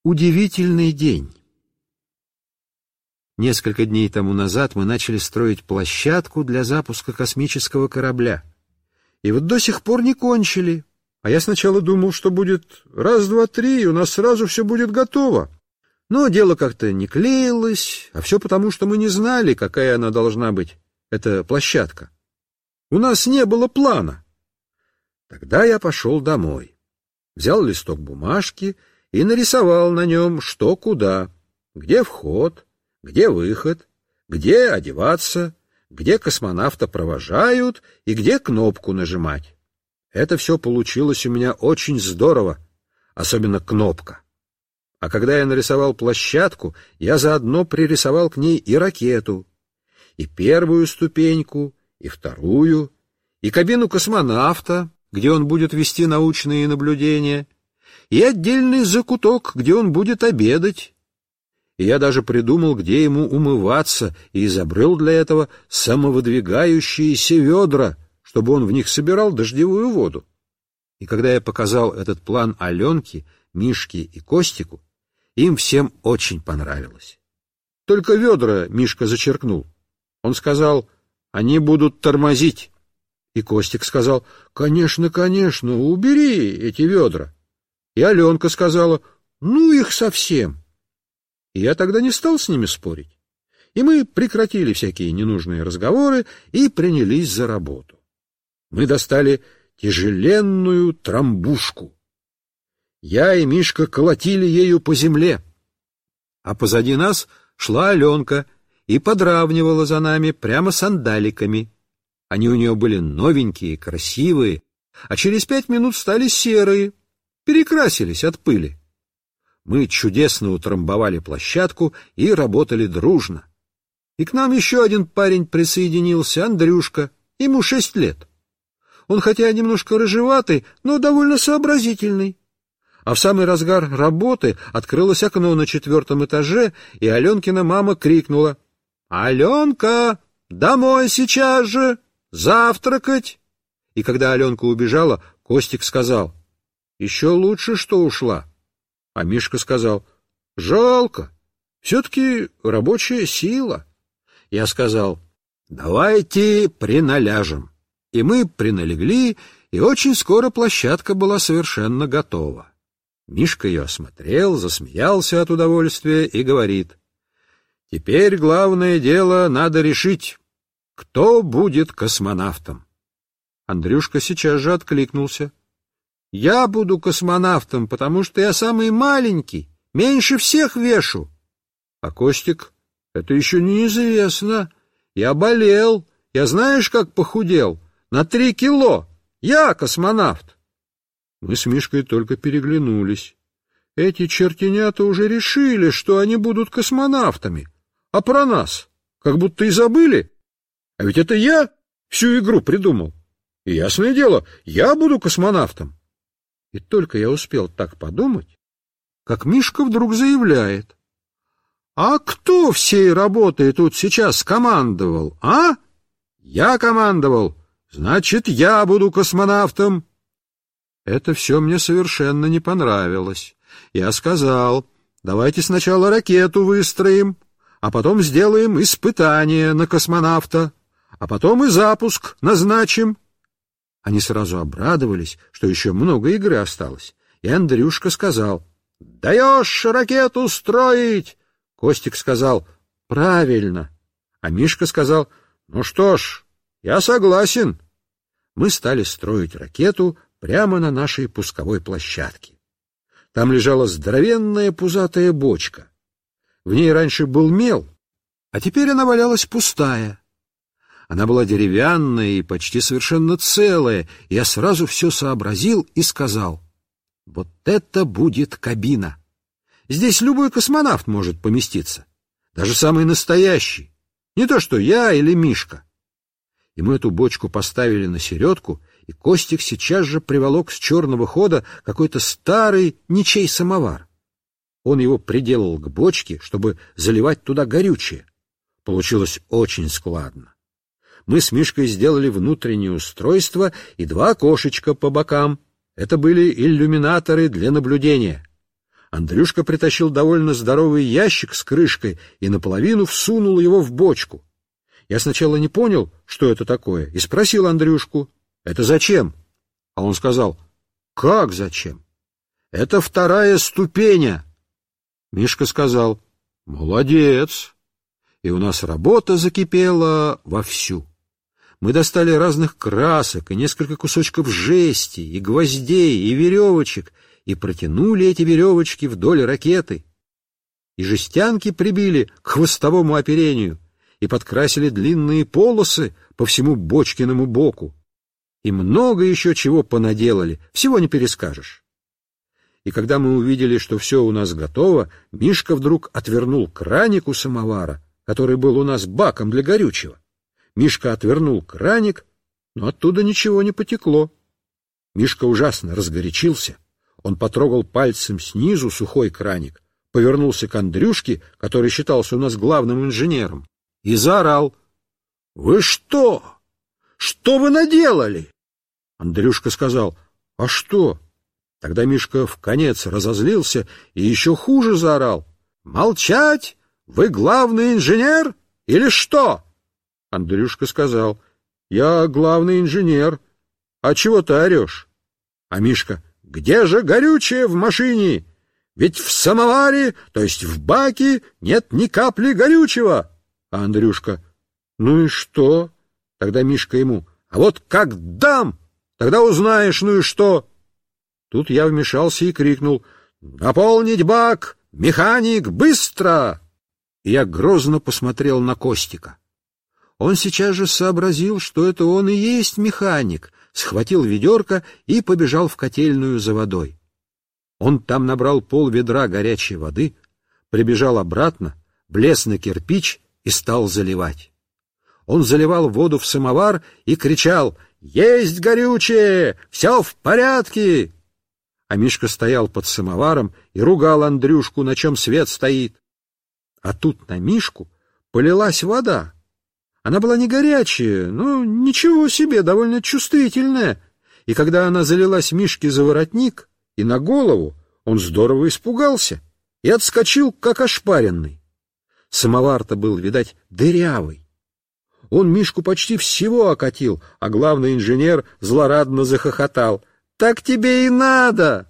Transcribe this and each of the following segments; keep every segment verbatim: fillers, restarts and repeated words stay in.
Удивительный день. Несколько дней тому назад мы начали строить площадку для запуска космического корабля. И вот до сих пор не кончили. А я сначала думал, что будет раз, два, три, и у нас сразу все будет готово. Но дело как-то не клеилось, а все потому, что мы не знали, какая она должна быть, эта площадка. У нас не было плана. Тогда я пошел домой, взял листок бумажки и нарисовал на нем что куда, где вход, где выход, где одеваться, где космонавта провожают и где кнопку нажимать. Это все получилось у меня очень здорово, особенно кнопка. А когда я нарисовал площадку, я заодно пририсовал к ней и ракету, и первую ступеньку, и вторую, и кабину космонавта, где он будет вести научные наблюдения, и отдельный закуток, где он будет обедать. И я даже придумал, где ему умываться, и изобрел для этого самовыдвигающиеся ведра, чтобы он в них собирал дождевую воду. И когда я показал этот план Аленке, Мишке и Костику, им всем очень понравилось. Только ведра Мишка зачеркнул. Он сказал: «Они будут тормозить». И Костик сказал: «Конечно, конечно, убери эти ведра». И Аленка сказала: «Ну их совсем». И я тогда не стал с ними спорить. И мы прекратили всякие ненужные разговоры и принялись за работу. Мы достали тяжеленную трамбушку. Я и Мишка колотили ею по земле. А позади нас шла Аленка и подравнивала за нами прямо сандаликами. Они у нее были новенькие, красивые, а через пять минут стали серые, перекрасились от пыли. Мы чудесно утрамбовали площадку и работали дружно. И к нам еще один парень присоединился, Андрюшка, ему шесть лет. Он хотя немножко рыжеватый, но довольно сообразительный. А в самый разгар работы открылось окно на четвертом этаже, и Аленкина мама крикнула: «Аленка, домой сейчас же! Завтракать!» И когда Аленка убежала, Костик сказал: «Еще лучше, что ушла». А Мишка сказал: «Жалко, все-таки рабочая сила». Я сказал: «Давайте приналяжем». И мы приналегли, и очень скоро площадка была совершенно готова. Мишка ее осмотрел, засмеялся от удовольствия и говорит: «Теперь главное дело надо решить, кто будет космонавтом». Андрюшка сейчас же откликнулся: «Я буду космонавтом, потому что я самый маленький, меньше всех вешу». А Костик: «Это еще неизвестно. Я болел, я знаешь, как похудел? На три кило. Я космонавт». Мы с Мишкой только переглянулись. Эти чертенята уже решили, что они будут космонавтами. А про нас как будто и забыли. А ведь это я всю игру придумал. И ясное дело, я буду космонавтом. И только я успел так подумать, как Мишка вдруг заявляет: «А кто всей работой тут сейчас командовал, а?» «Я командовал, значит, я буду космонавтом». Это все мне совершенно не понравилось. Я сказал: «Давайте сначала ракету выстроим, а потом сделаем испытание на космонавта, а потом и запуск назначим». Они сразу обрадовались, что еще много игры осталось. И Андрюшка сказал: «Даешь ракету строить?» Костик сказал: «Правильно». А Мишка сказал: «Ну что ж, я согласен». Мы стали строить ракету прямо на нашей пусковой площадке. Там лежала здоровенная пузатая бочка. В ней раньше был мел, а теперь она валялась пустая. Она была деревянная и почти совершенно целая, и я сразу все сообразил и сказал: «Вот это будет кабина! Здесь любой космонавт может поместиться, даже самый настоящий, не то что я или Мишка». И мы эту бочку поставили на середку, и Костик сейчас же приволок с черного хода какой-то старый ничей самовар. Он его приделал к бочке, чтобы заливать туда горючее. Получилось очень складно. Мы с Мишкой сделали внутреннее устройство и два окошечка по бокам. Это были иллюминаторы для наблюдения. Андрюшка притащил довольно здоровый ящик с крышкой и наполовину всунул его в бочку. Я сначала не понял, что это такое, и спросил Андрюшку: «Это зачем?» А он сказал: «Как зачем? Это вторая ступеня». Мишка сказал: «Молодец». И у нас работа закипела вовсю. Мы достали разных красок и несколько кусочков жести, и гвоздей, и веревочек, и протянули эти веревочки вдоль ракеты. И жестянки прибили к хвостовому оперению, и подкрасили длинные полосы по всему бочкиному боку. И много еще чего понаделали, всего не перескажешь. И когда мы увидели, что все у нас готово, Мишка вдруг отвернул краник у самовара, который был у нас баком для горючего. Мишка отвернул краник, но оттуда ничего не потекло. Мишка ужасно разгорячился. Он потрогал пальцем снизу сухой краник, повернулся к Андрюшке, который считался у нас главным инженером, и заорал: «Вы что? Что вы наделали?» Андрюшка сказал: «А что?» Тогда Мишка вконец разозлился и еще хуже заорал: «Молчать! Вы главный инженер или что?» Андрюшка сказал: «Я главный инженер. А чего ты орешь?» А Мишка: «Где же горючее в машине? Ведь в самоваре, то есть в баке, нет ни капли горючего». А Андрюшка: «Ну и что?» Тогда Мишка ему: «А вот как дам, тогда узнаешь, ну и что?» Тут я вмешался и крикнул: «Наполнить бак! Механик, быстро!» И я грозно посмотрел на Костика. Он сейчас же сообразил, что это он и есть механик, схватил ведерко и побежал в котельную за водой. Он там набрал полведра горячей воды, прибежал обратно, влез на кирпич и стал заливать. Он заливал воду в самовар и кричал: «Есть горючее! Все в порядке!» А Мишка стоял под самоваром и ругал Андрюшку, на чем свет стоит. А тут на Мишку полилась вода. Она была не горячая, но ничего себе, довольно чувствительная. И когда она залилась Мишке за воротник и на голову, он здорово испугался и отскочил, как ошпаренный. Самовар-то был, видать, дырявый. Он Мишку почти всего окатил, а главный инженер злорадно захохотал: «Так тебе и надо!»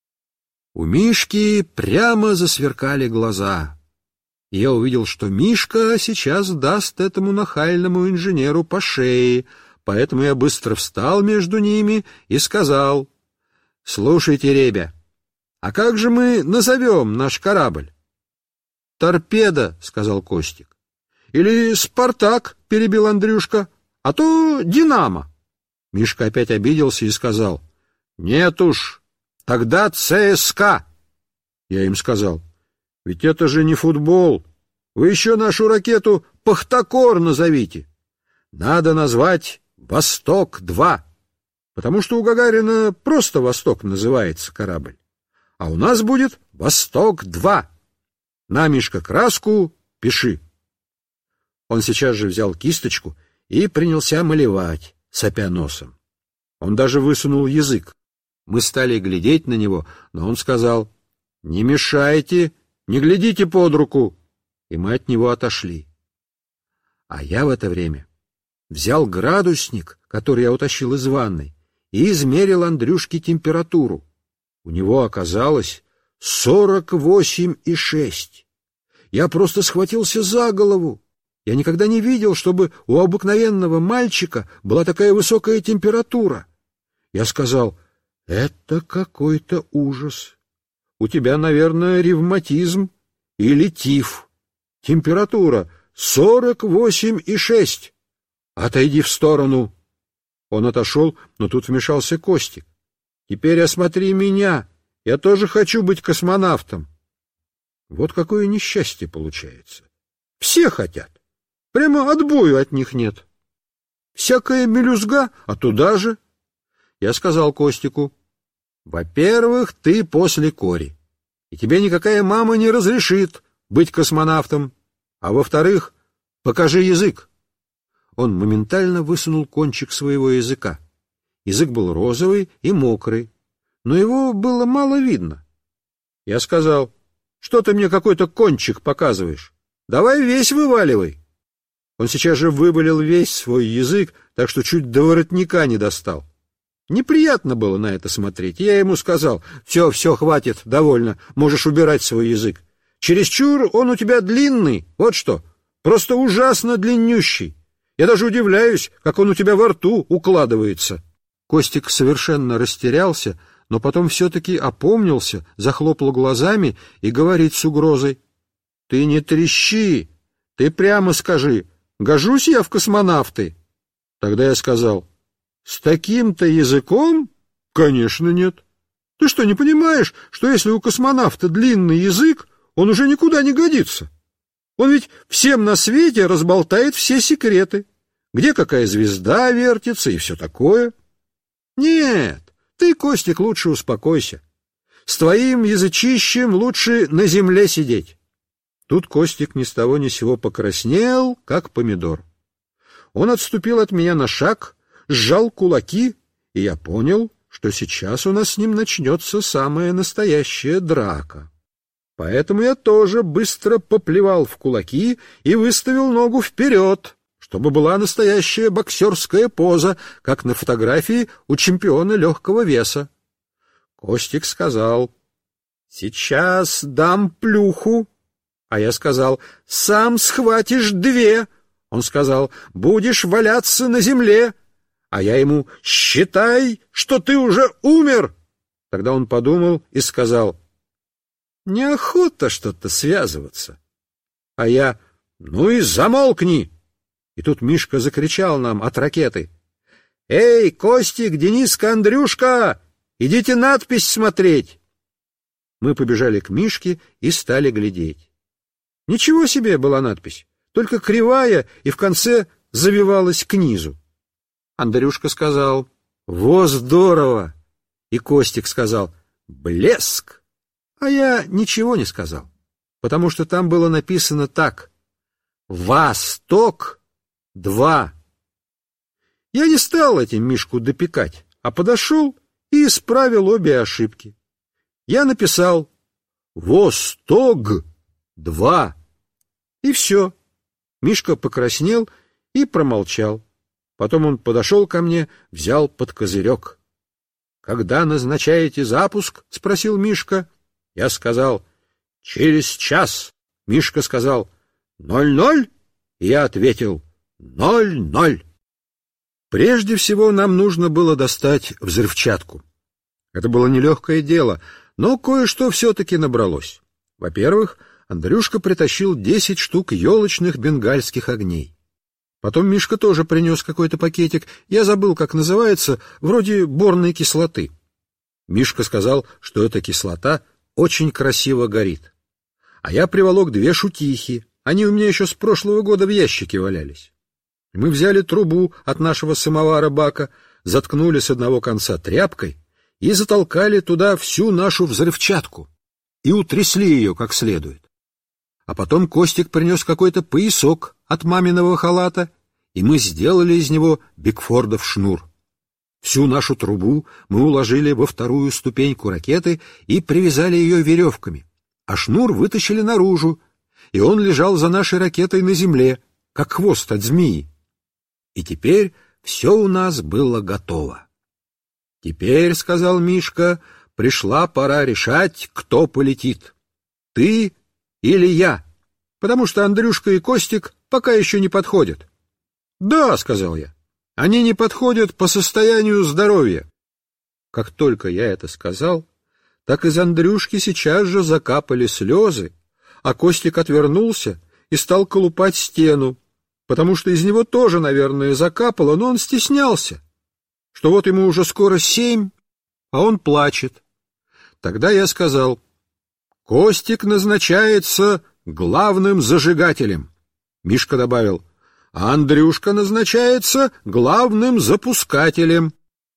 У Мишки прямо засверкали глаза. И я увидел, что Мишка сейчас даст этому нахальному инженеру по шее, поэтому я быстро встал между ними и сказал: «Слушайте, ребя, а как же мы назовем наш корабль?» «Торпеда», — сказал Костик. «Или Спартак», — перебил Андрюшка, — «а то Динамо». Мишка опять обиделся и сказал: «Нет уж, тогда ЦСКА». Я им сказал: «Ведь это же не футбол. Вы еще нашу ракету «Пахтакор» назовите. Надо назвать «Восток-два», потому что у Гагарина просто «Восток» называется корабль. А у нас будет «Восток-два». На, Мишка, краску пиши». Он сейчас же взял кисточку и принялся малевать, сопя носом. Он даже высунул язык. Мы стали глядеть на него, но он сказал: «Не мешайте, не глядите под руку». И мы от него отошли. А я в это время взял градусник, который я утащил из ванной, и измерил Андрюшке температуру. У него оказалось сорок восемь и шесть. Я просто схватился за голову. Я никогда не видел, чтобы у обыкновенного мальчика была такая высокая температура. Я сказал: «Это какой-то ужас. У тебя, наверное, ревматизм или тиф. Температура сорок восемь и шесть. Отойди в сторону». Он отошел, но тут вмешался Костик. «Теперь осмотри меня. Я тоже хочу быть космонавтом». Вот какое несчастье получается. Все хотят. Прямо отбою от них нет. Всякая мелюзга, а туда же. Я сказал Костику: «Во-первых, ты после Кори, и тебе никакая мама не разрешит быть космонавтом. А во-вторых, покажи язык». Он моментально высунул кончик своего языка. Язык был розовый и мокрый, но его было мало видно. Я сказал: что ты мне какой-то кончик показываешь? Давай весь вываливай. Он сейчас же вывалил весь свой язык, так что чуть до воротника не достал. Неприятно было на это смотреть. Я ему сказал: все, все, хватит, довольно, можешь убирать свой язык. Чересчур он у тебя длинный, вот что, просто ужасно длиннющий. Я даже удивляюсь, как он у тебя во рту укладывается. Костик совершенно растерялся, но потом все-таки опомнился, захлопал глазами и говорит с угрозой: ты не трещи, ты прямо скажи, гожусь я в космонавты? Тогда я сказал: с таким-то языком? Конечно, нет. Ты что, не понимаешь, что если у космонавта длинный язык, он уже никуда не годится? Он ведь всем на свете разболтает все секреты, где какая звезда вертится и все такое. Нет, ты, Костик, лучше успокойся. С твоим язычищем лучше на земле сидеть. Тут Костик ни с того ни с сего покраснел, как помидор. Он отступил от меня на шаг, сжал кулаки, и я понял, что сейчас у нас с ним начнется самая настоящая драка. Поэтому я тоже быстро поплевал в кулаки и выставил ногу вперед, чтобы была настоящая боксерская поза, как на фотографии у чемпиона легкого веса. Костик сказал: сейчас дам плюху. А я сказал: сам схватишь две. Он сказал: будешь валяться на земле. А я ему: считай, что ты уже умер. Тогда он подумал и сказал: неохота что-то связываться. А я: ну и замолкни. И тут Мишка закричал нам от ракеты: эй, Костик, Дениска, Андрюшка, идите надпись смотреть. Мы побежали к Мишке и стали глядеть. Ничего себе была надпись, только кривая и в конце завивалась к низу. Андрюшка сказал: во, здорово! И Костик сказал: блеск! А я ничего не сказал, потому что там было написано так: Восток два. Я не стал этим Мишку допекать, а подошел и исправил обе ошибки. Я написал Восток два. И все. Мишка покраснел и промолчал. Потом он подошел ко мне, взял под козырек. «Когда назначаете запуск?» — спросил Мишка. Я сказал: через час. Мишка сказал: ноль-ноль. И я ответил: ноль-ноль. Прежде всего нам нужно было достать взрывчатку. Это было нелегкое дело, но кое-что все-таки набралось. Во-первых, Андрюшка притащил десять штук елочных бенгальских огней. Потом Мишка тоже принес какой-то пакетик, я забыл, как называется, вроде борной кислоты. Мишка сказал, что эта кислота очень красиво горит. А я приволок две шутихи, они у меня еще с прошлого года в ящике валялись. Мы взяли трубу от нашего самовара-бака, заткнули с одного конца тряпкой и затолкали туда всю нашу взрывчатку и утрясли ее как следует. А потом Костик принес какой-то поясок от маминого халата, и мы сделали из него Бигфордов шнур. Всю нашу трубу мы уложили во вторую ступеньку ракеты и привязали ее веревками, а шнур вытащили наружу, и он лежал за нашей ракетой на земле, как хвост от змеи. И теперь все у нас было готово. «Теперь, — сказал Мишка, — пришла пора решать, кто полетит. Ты или я, потому что Андрюшка и Костик пока еще не подходят». «Да, — сказал я, — они не подходят по состоянию здоровья». Как только я это сказал, так из Андрюшки сейчас же закапали слезы, а Костик отвернулся и стал колупать стену, потому что из него тоже, наверное, закапало, но он стеснялся, что вот ему уже скоро семь, а он плачет. Тогда я сказал: «Костик назначается главным зажигателем». Мишка добавил: «А Андрюшка назначается главным запускателем».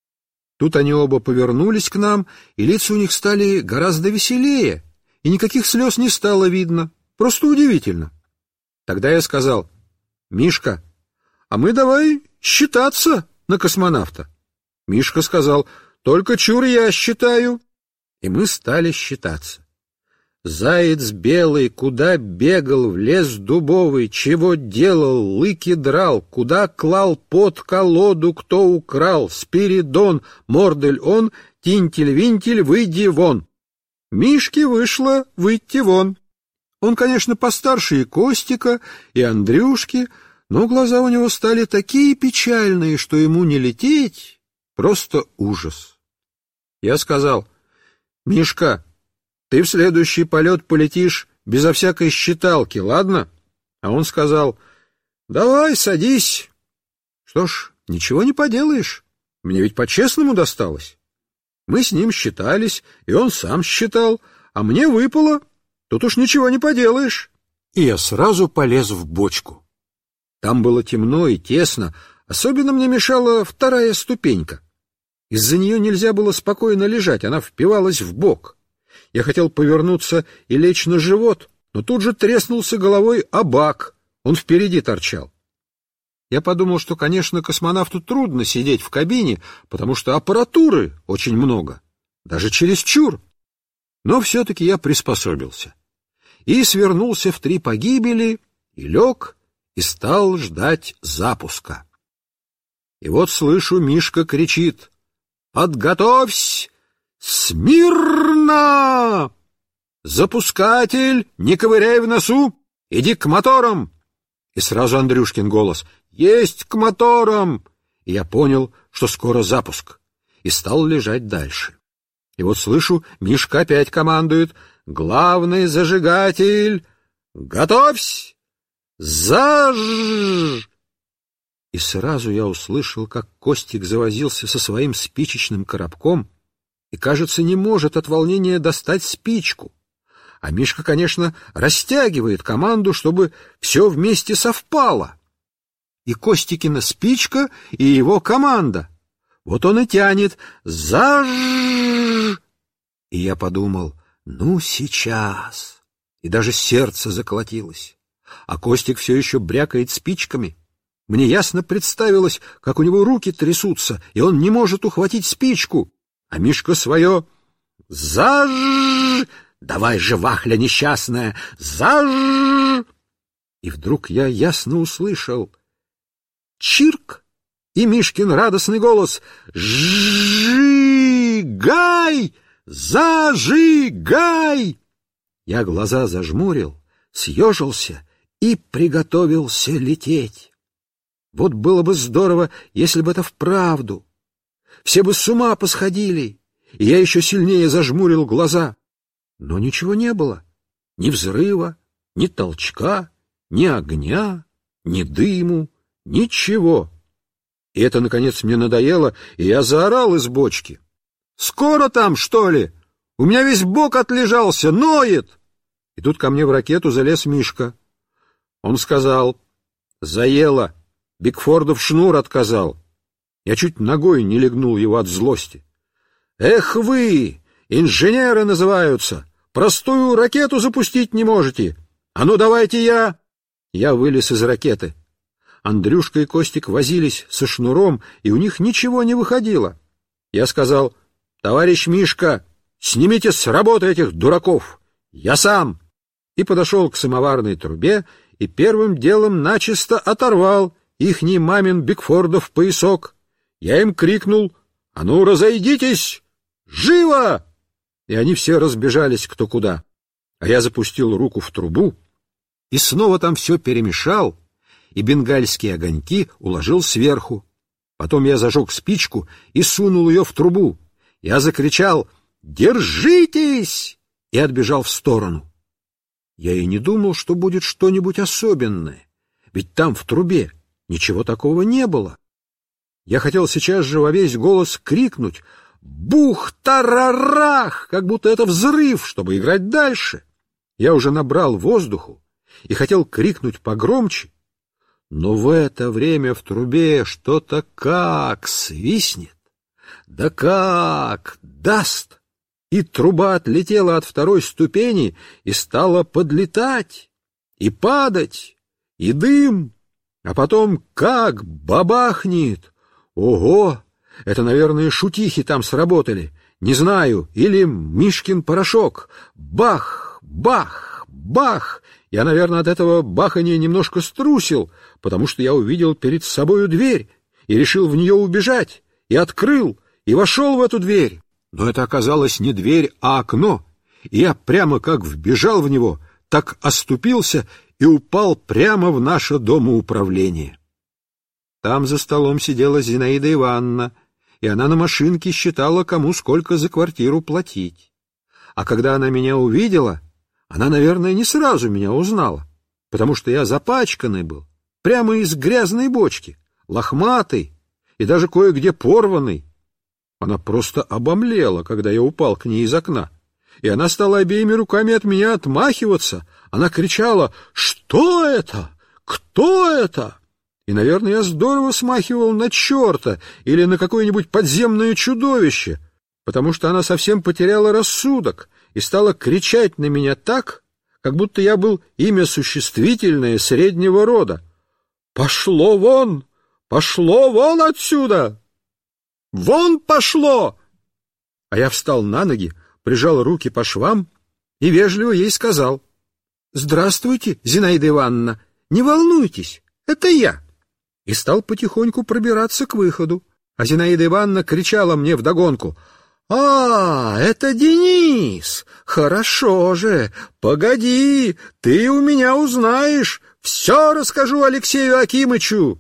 Тут они оба повернулись к нам, и лица у них стали гораздо веселее, и никаких слез не стало видно. Просто удивительно. Тогда я сказал: «Мишка, а мы давай считаться на космонавта». Мишка сказал: «Только чур я считаю». И мы стали считаться. Заяц белый, куда бегал, в лес дубовый, чего делал, лыки драл, куда клал под колоду, кто украл, Спиридон, мордель он, тинтель-винтель, выйди вон. Мишке вышло выйти вон. Он, конечно, постарше и Костика, и Андрюшки, но глаза у него стали такие печальные, что ему не лететь, просто ужас. Я сказал: «Мишка, ты в следующий полет полетишь безо всякой считалки, ладно?» А он сказал: «Давай, садись». Что ж, ничего не поделаешь, мне ведь по-честному досталось. Мы с ним считались, и он сам считал, а мне выпало, тут уж ничего не поделаешь. И я сразу полез в бочку. Там было темно и тесно, особенно мне мешала вторая ступенька. Из-за нее нельзя было спокойно лежать, она впивалась в бок. Я хотел повернуться и лечь на живот, но тут же треснулся головой о бак, он впереди торчал. Я подумал, что, конечно, космонавту трудно сидеть в кабине, потому что аппаратуры очень много, даже чересчур. Но все-таки я приспособился. И свернулся в три погибели, и лег, и стал ждать запуска. И вот слышу, Мишка кричит: «Подготовься! Смирно! Запускатель, не ковыряй в носу, иди к моторам!» И сразу Андрюшкин голос: «Есть к моторам!» И я понял, что скоро запуск, и стал лежать дальше. И вот слышу, Мишка опять командует: «Главный зажигатель, готовься! Заж!» И сразу я услышал, как Костик завозился со своим спичечным коробком и, кажется, не может от волнения достать спичку. А Мишка, конечно, растягивает команду, чтобы все вместе совпало. И Костикина спичка, и его команда. Вот он и тянет: «Заж!» И я подумал: ну, сейчас. И даже сердце заколотилось. А Костик все еще брякает спичками. Мне ясно представилось, как у него руки трясутся, и он не может ухватить спичку. А Мишка свое: «Заж! Давай же, вахля несчастная! Заж!» И вдруг я ясно услышал: чирк! И Мишкин радостный голос: «Сжигай! Зажигай!» Я глаза зажмурил, съежился и приготовился лететь. Вот было бы здорово, если бы это вправду. Все бы с ума посходили, и я еще сильнее зажмурил глаза. Но ничего не было. Ни взрыва, ни толчка, ни огня, ни дыму, ничего. И это, наконец, мне надоело, и я заорал из бочки: «Скоро там, что ли? У меня весь бок отлежался, ноет!» И тут ко мне в ракету залез Мишка. Он сказал: «Заело, Бигфордов шнур отказал». Я чуть ногой не легнул его от злости. «Эх вы, инженеры называются, простую ракету запустить не можете! А ну давайте я...» Я вылез из ракеты. Андрюшка и Костик возились со шнуром, и у них ничего не выходило. Я сказал: «Товарищ Мишка, снимите с работы этих дураков! Я сам!» И подошел к самоварной трубе, и первым делом начисто оторвал ихний мамин Бигфордов поясок. Я им крикнул: «А ну, разойдитесь! Живо!» И они все разбежались кто куда. А я запустил руку в трубу и снова там все перемешал, и бенгальские огоньки уложил сверху. Потом я зажег спичку и сунул ее в трубу. Я закричал: «Держитесь!» и отбежал в сторону. Я и не думал, что будет что-нибудь особенное, ведь там в трубе ничего такого не было. Я хотел сейчас же во весь голос крикнуть: «Бух-тарарах!», как будто это взрыв, чтобы играть дальше. Я уже набрал воздуху и хотел крикнуть погромче, но в это время в трубе что-то как свистнет, да как даст, и труба отлетела от второй ступени и стала подлетать, и падать, и дым, а потом как бабахнет. Ого! Это, наверное, шутихи там сработали, не знаю, или Мишкин порошок. Бах! бах, бах! Я, наверное, от этого бахания немножко струсил, потому что я увидел перед собою дверь и решил в нее убежать, и открыл, и вошел в эту дверь. Но это оказалось не дверь, а окно, и я прямо как вбежал в него, так оступился и упал прямо в наше домоуправление. Там за столом сидела Зинаида Ивановна, и она на машинке считала, кому сколько за квартиру платить. А когда она меня увидела, она, наверное, не сразу меня узнала, потому что я запачканный был, прямо из грязной бочки, лохматый и даже кое-где порванный. Она просто обомлела, когда я упал к ней из окна, и она стала обеими руками от меня отмахиваться. Она кричала: «Что это? Кто это?» И, наверное, я здорово смахивал на черта или на какое-нибудь подземное чудовище, потому что она совсем потеряла рассудок и стала кричать на меня так, как будто я был имя существительное среднего рода. «Пошло вон! Пошло вон отсюда! Вон пошло!» А я встал на ноги, прижал руки по швам и вежливо ей сказал: «Здравствуйте, Зинаида Ивановна, не волнуйтесь, это я». И стал потихоньку пробираться к выходу, а Зинаида Ивановна кричала мне вдогонку: «А, это Денис! Хорошо же! Погоди, ты у меня узнаешь! Все расскажу Алексею Акимычу!»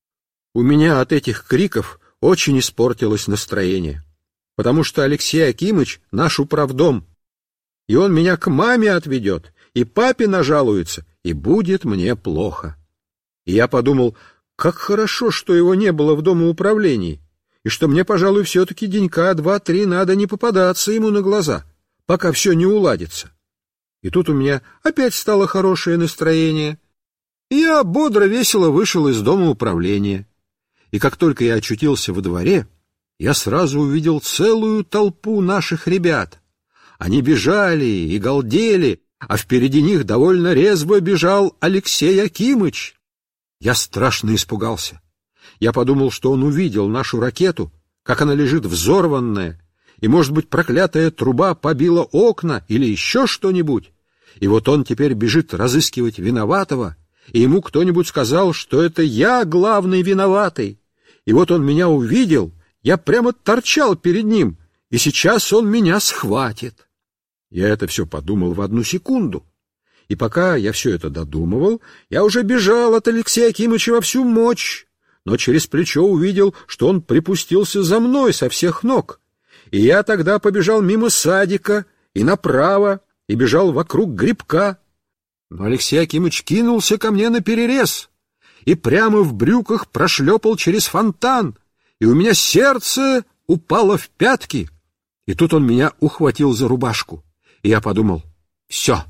У меня от этих криков очень испортилось настроение, потому что Алексей Акимыч — наш управдом, и он меня к маме отведет, и папе нажалуется, и будет мне плохо. И я подумал, как хорошо, что его не было в домоуправлении, и что мне, пожалуй, все-таки денька два-три надо не попадаться ему на глаза, пока все не уладится. И тут у меня опять стало хорошее настроение, и я бодро-весело вышел из домоуправления. И как только я очутился во дворе, я сразу увидел целую толпу наших ребят. Они бежали и галдели, а впереди них довольно резво бежал Алексей Акимыч. Я страшно испугался. Я подумал, что он увидел нашу ракету, как она лежит взорванная, и, может быть, проклятая труба побила окна или еще что-нибудь. И вот он теперь бежит разыскивать виноватого, и ему кто-нибудь сказал, что это я главный виноватый. И вот он меня увидел, я прямо торчал перед ним, и сейчас он меня схватит. Я это все подумал в одну секунду. И пока я все это додумывал, я уже бежал от Алексея Акимыча во всю мочь, но через плечо увидел, что он припустился за мной со всех ног. И я тогда побежал мимо садика и направо, и бежал вокруг грибка. Но Алексей Акимыч кинулся ко мне наперерез и прямо в брюках прошлепал через фонтан, и у меня сердце упало в пятки. И тут он меня ухватил за рубашку, и я подумал: все,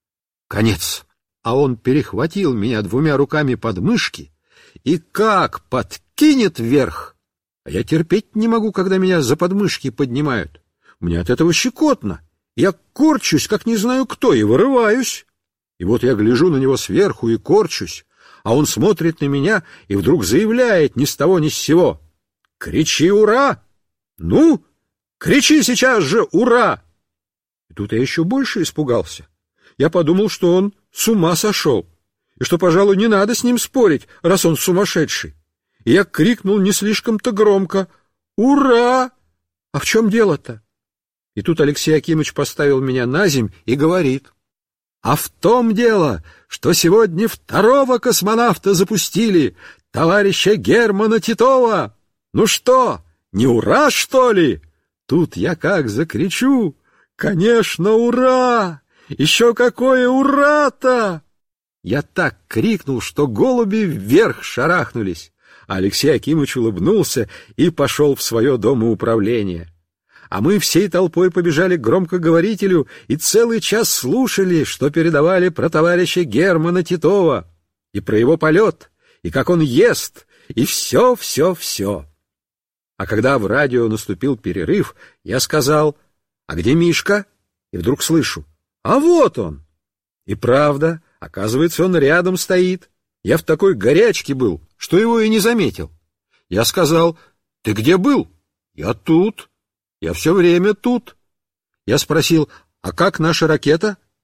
конец. А он перехватил меня двумя руками под мышки и как подкинет вверх. А я терпеть не могу, когда меня за подмышки поднимают. Мне от этого щекотно. Я корчусь, как не знаю кто, и вырываюсь. И вот я гляжу на него сверху и корчусь, а он смотрит на меня и вдруг заявляет ни с того ни с сего: «Кричи ура! Ну, кричи сейчас же ура!» И тут я еще больше испугался. Я подумал, что он с ума сошел, и что, пожалуй, не надо с ним спорить, раз он сумасшедший. И я крикнул не слишком-то громко: «Ура! А в чем дело-то?» И тут Алексей Акимыч поставил меня на земь и говорит: «А в том дело, что сегодня второго космонавта запустили, товарища Германа Титова. Ну что, не ура, что ли?» Тут я как закричу: «Конечно, ура! Еще какое ура-то!» Я так крикнул, что голуби вверх шарахнулись, а Алексей Акимыч улыбнулся и пошел в свое домоуправление. А мы всей толпой побежали к громкоговорителю и целый час слушали, что передавали про товарища Германа Титова, и про его полет, и как он ест, и все-все-все. А когда в радио наступил перерыв, я сказал: «А где Мишка?» И вдруг слышу: «А вот он!» И правда, оказывается, он рядом стоит. Я в такой горячке был, что его и не заметил. Я сказал: «Ты где был?» «Я тут. Я все время тут». Я спросил: «А как наша ракета?»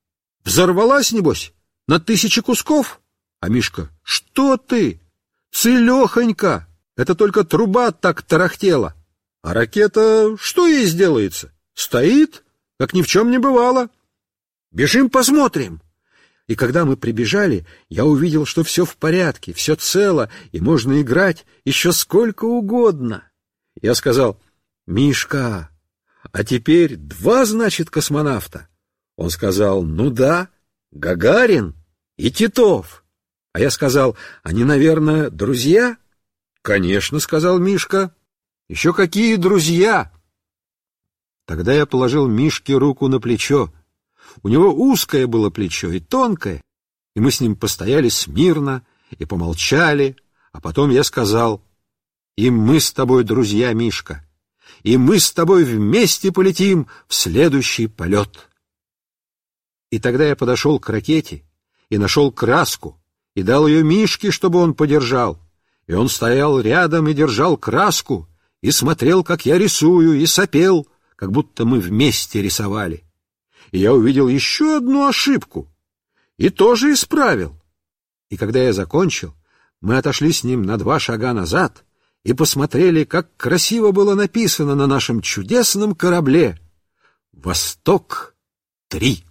Взорвалась, небось, на тысячи кусков? А Мишка: что ты? Целехонька! Это только труба так тарахтела. А ракета, что ей сделается? Стоит, как ни в чем не бывало. Бежим посмотрим. И когда мы прибежали, я увидел, что все в порядке, все цело, и можно играть еще сколько угодно. Я сказал: Мишка, а теперь два, значит, космонавта? Он сказал: ну да, Гагарин и Титов. А я сказал: они, наверное, друзья? Конечно, сказал Мишка. Еще какие друзья? Тогда я положил Мишке руку на плечо. У него узкое было плечо и тонкое, и мы с ним постояли смирно и помолчали, а потом я сказал: и мы с тобой друзья, Мишка, и мы с тобой вместе полетим в следующий полет. И тогда я подошел к ракете и нашел краску, и дал ее Мишке, чтобы он подержал, и он стоял рядом и держал краску, и смотрел, как я рисую, и сопел, как будто мы вместе рисовали. И я увидел еще одну ошибку, и тоже исправил. И когда я закончил, мы отошли с ним на два шага назад и посмотрели, как красиво было написано на нашем чудесном корабле: «Восток-три».